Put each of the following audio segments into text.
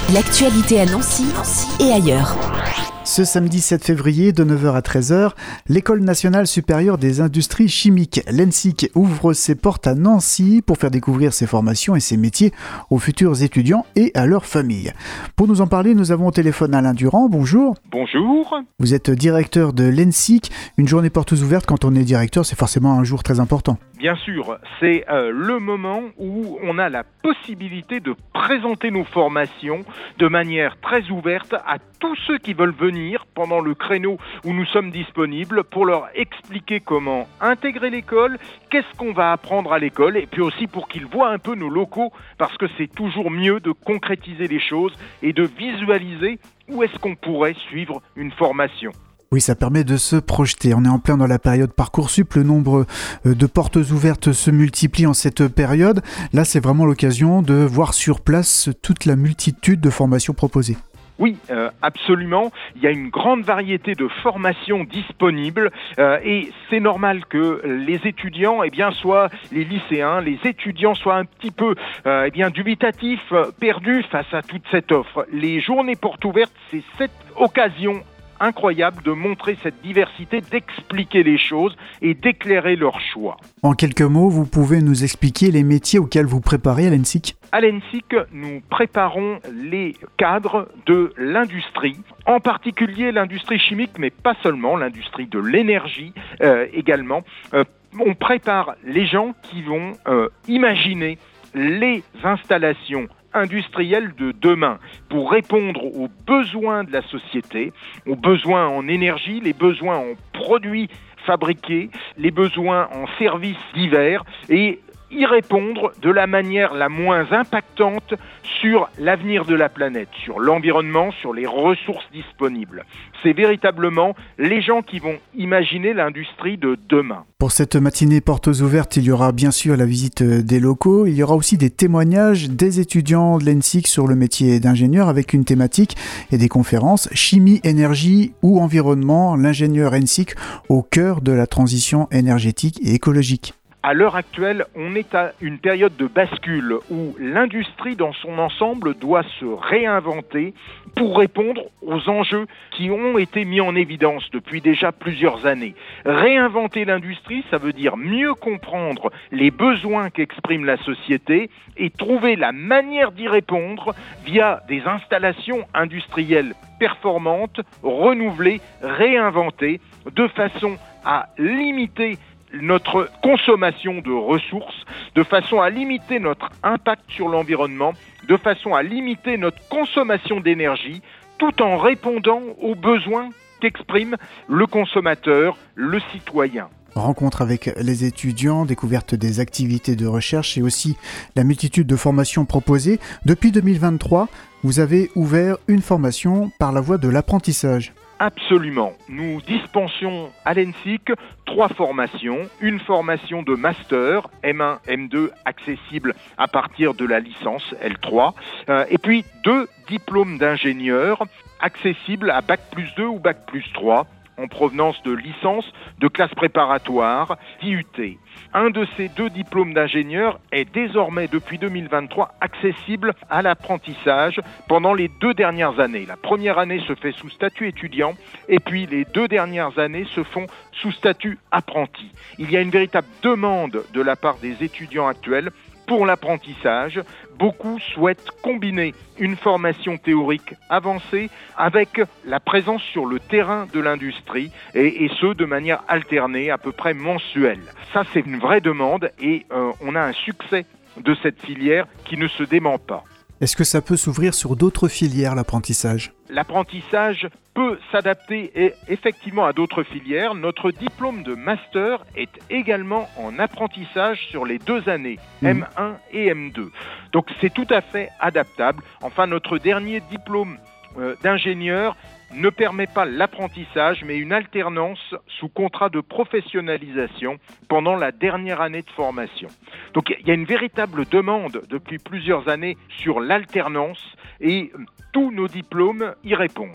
L'actualité à Nancy et ailleurs. Ce samedi 7 février, de 9h à 13h, l'École nationale supérieure des industries chimiques, l'ENSIC, ouvre ses portes à Nancy pour faire découvrir ses formations et ses métiers aux futurs étudiants et à leurs familles. Pour nous en parler, nous avons au téléphone Alain Durand. Bonjour. Bonjour. Vous êtes directeur de l'ENSIC. Une journée portes ouvertes, quand on est directeur, c'est forcément un jour très important. Bien sûr, c'est le moment où on a la possibilité de présenter nos formations de manière très ouverte à tous ceux qui veulent venir pendant le créneau où nous sommes disponibles pour leur expliquer comment intégrer l'école, qu'est-ce qu'on va apprendre à l'école et puis aussi pour qu'ils voient un peu nos locaux parce que c'est toujours mieux de concrétiser les choses et de visualiser où est-ce qu'on pourrait suivre une formation. Oui, ça permet de se projeter. On est en plein dans la période Parcoursup. Le nombre de portes ouvertes se multiplie en cette période. Là, c'est vraiment l'occasion de voir sur place toute la multitude de formations proposées. Oui, absolument. Il y a une grande variété de formations disponibles et c'est normal que les étudiants, soient les lycéens, les étudiants soient un petit peu dubitatifs, perdus face à toute cette offre. Les journées portes ouvertes, c'est cette occasion incroyable de montrer cette diversité, d'expliquer les choses et d'éclairer leurs choix. En quelques mots, vous pouvez nous expliquer les métiers auxquels vous préparez à l'ENSIC ? À l'ENSIC, nous préparons les cadres de l'industrie, en particulier l'industrie chimique, mais pas seulement, l'industrie de l'énergie également. On prépare les gens qui vont imaginer les installations industriels de demain pour répondre aux besoins de la société, aux besoins en énergie, les besoins en produits fabriqués, les besoins en services divers et y répondre de la manière la moins impactante sur l'avenir de la planète, sur l'environnement, sur les ressources disponibles. C'est véritablement les gens qui vont imaginer l'industrie de demain. Pour cette matinée portes ouvertes, il y aura bien sûr la visite des locaux. Il y aura aussi des témoignages des étudiants de l'ENSIC sur le métier d'ingénieur avec une thématique et des conférences chimie, énergie ou environnement, l'ingénieur ENSIC au cœur de la transition énergétique et écologique. À l'heure actuelle, on est à une période de bascule où l'industrie dans son ensemble doit se réinventer pour répondre aux enjeux qui ont été mis en évidence depuis déjà plusieurs années. Réinventer l'industrie, ça veut dire mieux comprendre les besoins qu'exprime la société et trouver la manière d'y répondre via des installations industrielles performantes, renouvelées, réinventées, de façon à limiter notre consommation de ressources, de façon à limiter notre impact sur l'environnement, de façon à limiter notre consommation d'énergie, tout en répondant aux besoins qu'exprime le consommateur, le citoyen. Rencontre avec les étudiants, découverte des activités de recherche et aussi la multitude de formations proposées. Depuis 2023, vous avez ouvert une formation par la voie de l'apprentissage. Absolument. Nous dispensions à l'ENSIC 3 formations. Une formation de master, M1, M2, accessible à partir de la licence L3. Et puis 2 diplômes d'ingénieur, accessibles à Bac+2 ou Bac+3, en provenance de licence, de classe préparatoire, d'IUT. Un de ces 2 diplômes d'ingénieur est désormais, depuis 2023, accessible à l'apprentissage pendant les 2 dernières années. La première année se fait sous statut étudiant et puis les 2 dernières années se font sous statut apprenti. Il y a une véritable demande de la part des étudiants actuels pour l'apprentissage. Beaucoup souhaitent combiner une formation théorique avancée avec la présence sur le terrain de l'industrie et ce de manière alternée, à peu près mensuelle. Ça, c'est une vraie demande et on a un succès de cette filière qui ne se dément pas. Est-ce que ça peut s'ouvrir sur d'autres filières, l'apprentissage ? L'apprentissage peut s'adapter effectivement à d'autres filières. Notre diplôme de master est également en apprentissage sur les 2 années, M1 et M2. Donc c'est tout à fait adaptable. Enfin, notre dernier diplôme d'ingénieur ne permet pas l'apprentissage, mais une alternance sous contrat de professionnalisation pendant la dernière année de formation. Donc il y a une véritable demande depuis plusieurs années sur l'alternance et tous nos diplômes y répondent.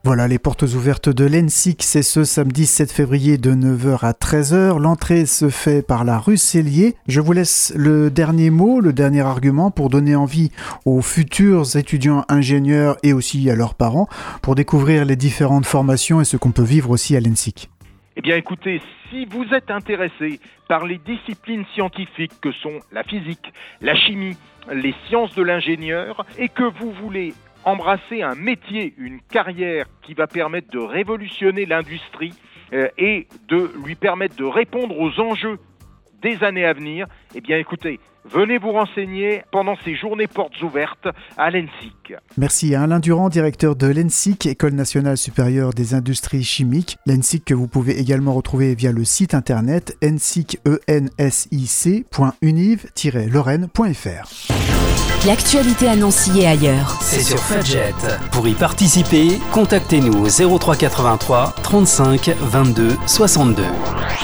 Voilà, les portes ouvertes de l'ENSIC, c'est ce samedi 7 février de 9h à 13h. L'entrée se fait par la rue Cellier. Je vous laisse le dernier mot, le dernier argument pour donner envie aux futurs étudiants ingénieurs et aussi à leurs parents pour découvrir les différentes formations et ce qu'on peut vivre aussi à l'ENSIC. Eh bien écoutez, si vous êtes intéressé par les disciplines scientifiques que sont la physique, la chimie, les sciences de l'ingénieur et que vous voulez embrasser un métier, une carrière qui va permettre de révolutionner l'industrie et de lui permettre de répondre aux enjeux des années à venir, eh bien écoutez, venez vous renseigner pendant ces journées portes ouvertes à l'ENSIC. Merci à Alain Durand, directeur de l'ENSIC, École nationale supérieure des industries chimiques. L'ENSIC que vous pouvez également retrouver via le site internet ensic.univ-lorraine.fr. L'actualité à Nancy et ailleurs. C'est sur Fudget. Pour y participer, contactez-nous au 03 83 35 22 62.